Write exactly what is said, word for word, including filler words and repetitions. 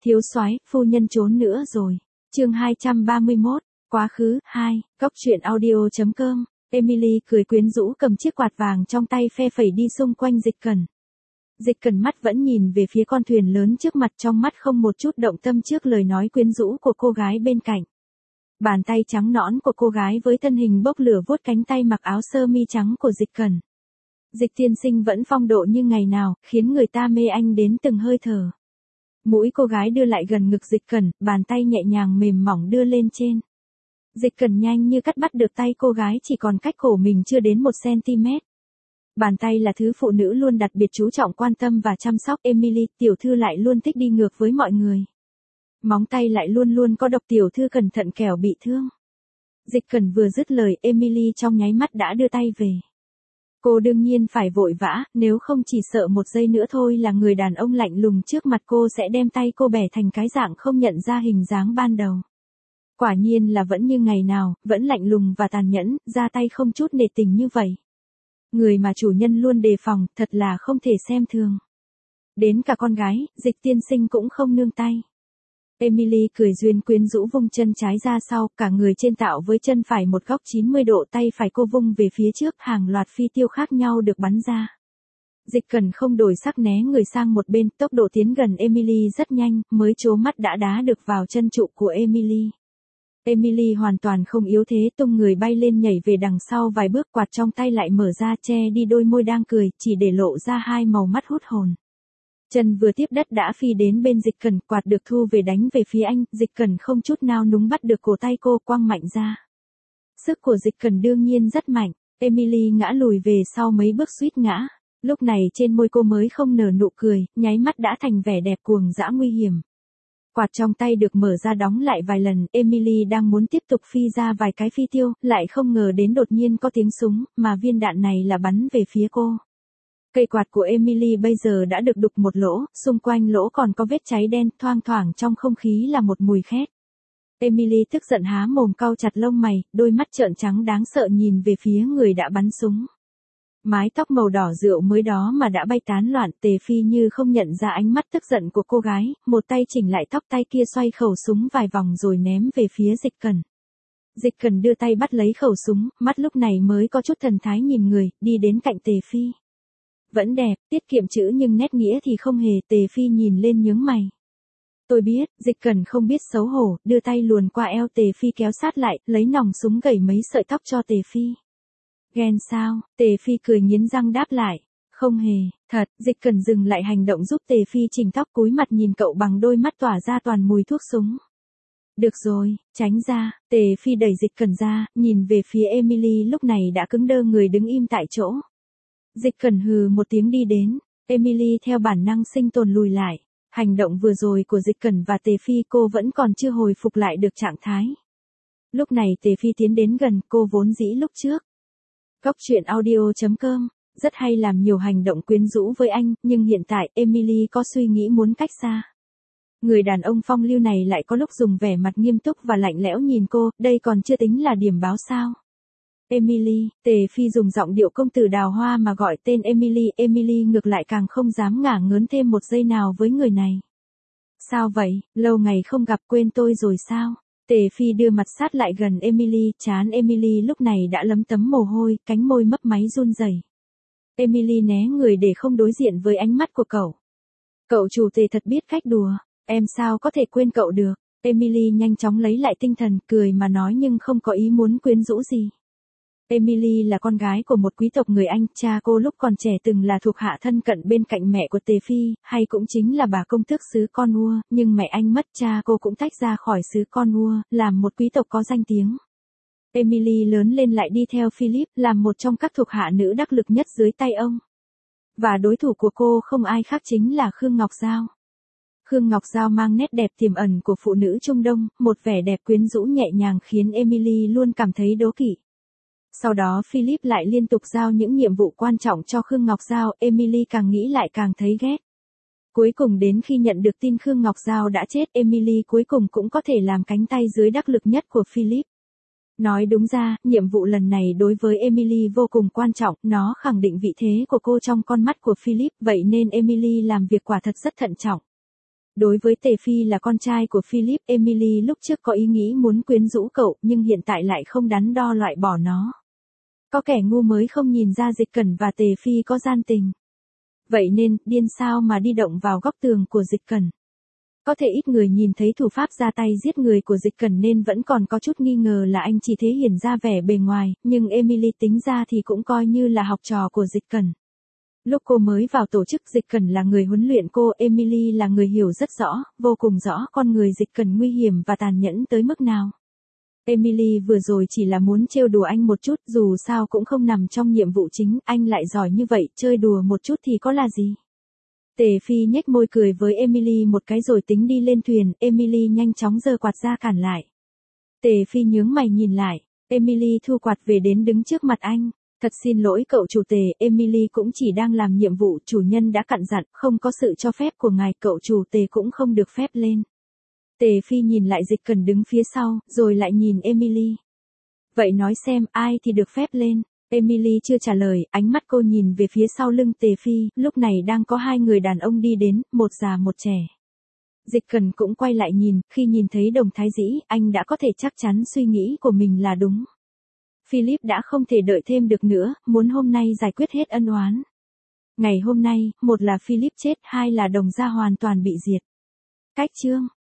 Thiếu soái, phu nhân trốn nữa rồi. Chương hai trăm ba mươi mốt, quá khứ, hai, cốc truyện audio chấm com. Emily cười quyến rũ cầm chiếc quạt vàng trong tay phe phẩy đi xung quanh Dịch Cẩn. Dịch Cẩn mắt vẫn nhìn về phía con thuyền lớn trước mặt, trong mắt không một chút động tâm trước lời nói quyến rũ của cô gái bên cạnh. Bàn tay trắng nõn của cô gái với thân hình bốc lửa vuốt cánh tay mặc áo sơ mi trắng của Dịch Cẩn. Dịch tiên sinh vẫn phong độ như ngày nào, khiến người ta mê anh đến từng hơi thở. Mũi cô gái đưa lại gần ngực Dịch Cẩn, bàn tay nhẹ nhàng mềm mỏng đưa lên trên. Dịch Cẩn nhanh như cắt bắt được tay cô gái chỉ còn cách cổ mình chưa đến một xăng-ti-mét. Bàn tay là thứ phụ nữ luôn đặc biệt chú trọng quan tâm và chăm sóc. Emily, tiểu thư lại luôn thích đi ngược với mọi người. Móng tay lại luôn luôn có độc, tiểu thư cẩn thận kẻo bị thương. Dịch Cẩn vừa dứt lời, Emily trong nháy mắt đã đưa tay về. Cô đương nhiên phải vội vã, nếu không chỉ sợ một giây nữa thôi là người đàn ông lạnh lùng trước mặt cô sẽ đem tay cô bẻ thành cái dạng không nhận ra hình dáng ban đầu. Quả nhiên là vẫn như ngày nào, vẫn lạnh lùng và tàn nhẫn, ra tay không chút nể tình như vậy. Người mà chủ nhân luôn đề phòng, thật là không thể xem thường. Đến cả con gái, Dịch tiên sinh cũng không nương tay. Emily cười duyên quyến rũ vung chân trái ra sau, cả người trên tạo với chân phải một góc chín mươi độ, tay phải cô vung về phía trước, hàng loạt phi tiêu khác nhau được bắn ra. Dịch Cẩn không đổi sắc né người sang một bên, tốc độ tiến gần Emily rất nhanh, mới chố mắt đã đá được vào chân trụ của Emily. Emily hoàn toàn không yếu thế, tung người bay lên nhảy về đằng sau vài bước, quạt trong tay lại mở ra che đi đôi môi đang cười, chỉ để lộ ra hai màu mắt hút hồn. Chân vừa tiếp đất đã phi đến bên Dịch Cẩn, quạt được thu về đánh về phía anh, Dịch Cẩn không chút nào núng bắt được cổ tay cô, quăng mạnh ra. Sức của Dịch Cẩn đương nhiên rất mạnh, Emily ngã lùi về sau mấy bước suýt ngã. Lúc này trên môi cô mới không nở nụ cười, nháy mắt đã thành vẻ đẹp cuồng dã nguy hiểm. Quạt trong tay được mở ra đóng lại vài lần, Emily đang muốn tiếp tục phi ra vài cái phi tiêu, lại không ngờ đến đột nhiên có tiếng súng, mà viên đạn này là bắn về phía cô. Cây quạt của Emily bây giờ đã được đục một lỗ, xung quanh lỗ còn có vết cháy đen, thoang thoảng trong không khí là một mùi khét. Emily tức giận há mồm cau chặt lông mày, đôi mắt trợn trắng đáng sợ nhìn về phía người đã bắn súng. Mái tóc màu đỏ rượu mới đó mà đã bay tán loạn, Tề Phi như không nhận ra ánh mắt tức giận của cô gái, một tay chỉnh lại tóc, tay kia xoay khẩu súng vài vòng rồi ném về phía Dịch Cẩn. Dịch Cẩn đưa tay bắt lấy khẩu súng, mắt lúc này mới có chút thần thái nhìn người, đi đến cạnh Tề Phi. Vẫn đẹp, tiết kiệm chữ nhưng nét nghĩa thì không hề. Tề Phi nhìn lên nhướng mày. Tôi biết, Dịch Cẩn không biết xấu hổ, đưa tay luồn qua eo Tề Phi kéo sát lại, lấy nòng súng gẩy mấy sợi tóc cho Tề Phi. Ghen sao? Tề Phi cười nghiến răng đáp lại. Không hề, thật. Dịch Cẩn dừng lại hành động giúp Tề Phi chỉnh tóc, cúi mặt nhìn cậu bằng đôi mắt tỏa ra toàn mùi thuốc súng. Được rồi, tránh ra. Tề Phi đẩy Dịch Cẩn ra, nhìn về phía Emily lúc này đã cứng đơ người đứng im tại chỗ. Dịch Cẩn hừ một tiếng đi đến, Emily theo bản năng sinh tồn lùi lại. Hành động vừa rồi của Dịch Cẩn và Tề Phi cô vẫn còn chưa hồi phục lại được trạng thái. Lúc này Tề Phi tiến đến gần cô vốn dĩ lúc trước. Cốc truyện audio chấm com, rất hay làm nhiều hành động quyến rũ với anh, nhưng hiện tại Emily có suy nghĩ muốn cách xa. Người đàn ông phong lưu này lại có lúc dùng vẻ mặt nghiêm túc và lạnh lẽo nhìn cô, đây còn chưa tính là điểm báo sao. Emily, Tề Phi dùng giọng điệu công tử đào hoa mà gọi tên Emily, Emily ngược lại càng không dám ngả ngớn thêm một giây nào với người này. Sao vậy, lâu ngày không gặp quên tôi rồi sao? Tề Phi đưa mặt sát lại gần Emily, trán Emily lúc này đã lấm tấm mồ hôi, cánh môi mấp máy run rẩy. Emily né người để không đối diện với ánh mắt của cậu. Cậu chủ Tề thật biết cách đùa, em sao có thể quên cậu được? Emily nhanh chóng lấy lại tinh thần, cười mà nói nhưng không có ý muốn quyến rũ gì. Emily là con gái của một quý tộc người Anh, cha cô lúc còn trẻ từng là thuộc hạ thân cận bên cạnh mẹ của Tề Phi, hay cũng chính là bà công tước xứ Cornwall, nhưng mẹ anh mất, cha cô cũng tách ra khỏi xứ Cornwall, làm một quý tộc có danh tiếng. Emily lớn lên lại đi theo Philip, làm một trong các thuộc hạ nữ đắc lực nhất dưới tay ông. Và đối thủ của cô không ai khác chính là Khương Ngọc Giao. Khương Ngọc Giao mang nét đẹp tiềm ẩn của phụ nữ Trung Đông, một vẻ đẹp quyến rũ nhẹ nhàng khiến Emily luôn cảm thấy đố kỵ. Sau đó Philip lại liên tục giao những nhiệm vụ quan trọng cho Khương Ngọc Giao, Emily càng nghĩ lại càng thấy ghét. Cuối cùng đến khi nhận được tin Khương Ngọc Giao đã chết, Emily cuối cùng cũng có thể làm cánh tay dưới đắc lực nhất của Philip. Nói đúng ra, nhiệm vụ lần này đối với Emily vô cùng quan trọng, nó khẳng định vị thế của cô trong con mắt của Philip, vậy nên Emily làm việc quả thật rất thận trọng. Đối với Tề Phi là con trai của Philip, Emily lúc trước có ý nghĩ muốn quyến rũ cậu, nhưng hiện tại lại không đắn đo loại bỏ nó. Có kẻ ngu mới không nhìn ra Dịch Cẩn và Tề Phi có gian tình. Vậy nên, điên sao mà đi động vào góc tường của Dịch Cẩn. Có thể ít người nhìn thấy thủ pháp ra tay giết người của Dịch Cẩn nên vẫn còn có chút nghi ngờ là anh chỉ thể hiện ra vẻ bề ngoài, nhưng Emily tính ra thì cũng coi như là học trò của Dịch Cẩn. Lúc cô mới vào tổ chức, Dịch Cẩn là người huấn luyện cô, Emily là người hiểu rất rõ, vô cùng rõ con người Dịch Cẩn nguy hiểm và tàn nhẫn tới mức nào. Emily vừa rồi chỉ là muốn trêu đùa anh một chút, dù sao cũng không nằm trong nhiệm vụ chính, anh lại giỏi như vậy, chơi đùa một chút thì có là gì. Tề Phi nhếch môi cười với Emily một cái rồi tính đi lên thuyền, Emily nhanh chóng giơ quạt ra cản lại. Tề Phi nhướng mày nhìn lại, Emily thu quạt về đến đứng trước mặt anh. Thật xin lỗi cậu chủ Tề, Emily cũng chỉ đang làm nhiệm vụ, chủ nhân đã cặn dặn, không có sự cho phép của ngài, cậu chủ Tề cũng không được phép lên. Tề Phi nhìn lại Dịch Cẩn đứng phía sau, rồi lại nhìn Emily. Vậy nói xem, ai thì được phép lên? Emily chưa trả lời, ánh mắt cô nhìn về phía sau lưng Tề Phi, lúc này đang có hai người đàn ông đi đến, một già một trẻ. Dịch Cẩn cũng quay lại nhìn, khi nhìn thấy Đồng Thái Dĩ, anh đã có thể chắc chắn suy nghĩ của mình là đúng. Philip đã không thể đợi thêm được nữa, muốn hôm nay giải quyết hết ân oán. Ngày hôm nay, một là Philip chết, hai là Đồng gia hoàn toàn bị diệt. Cách chương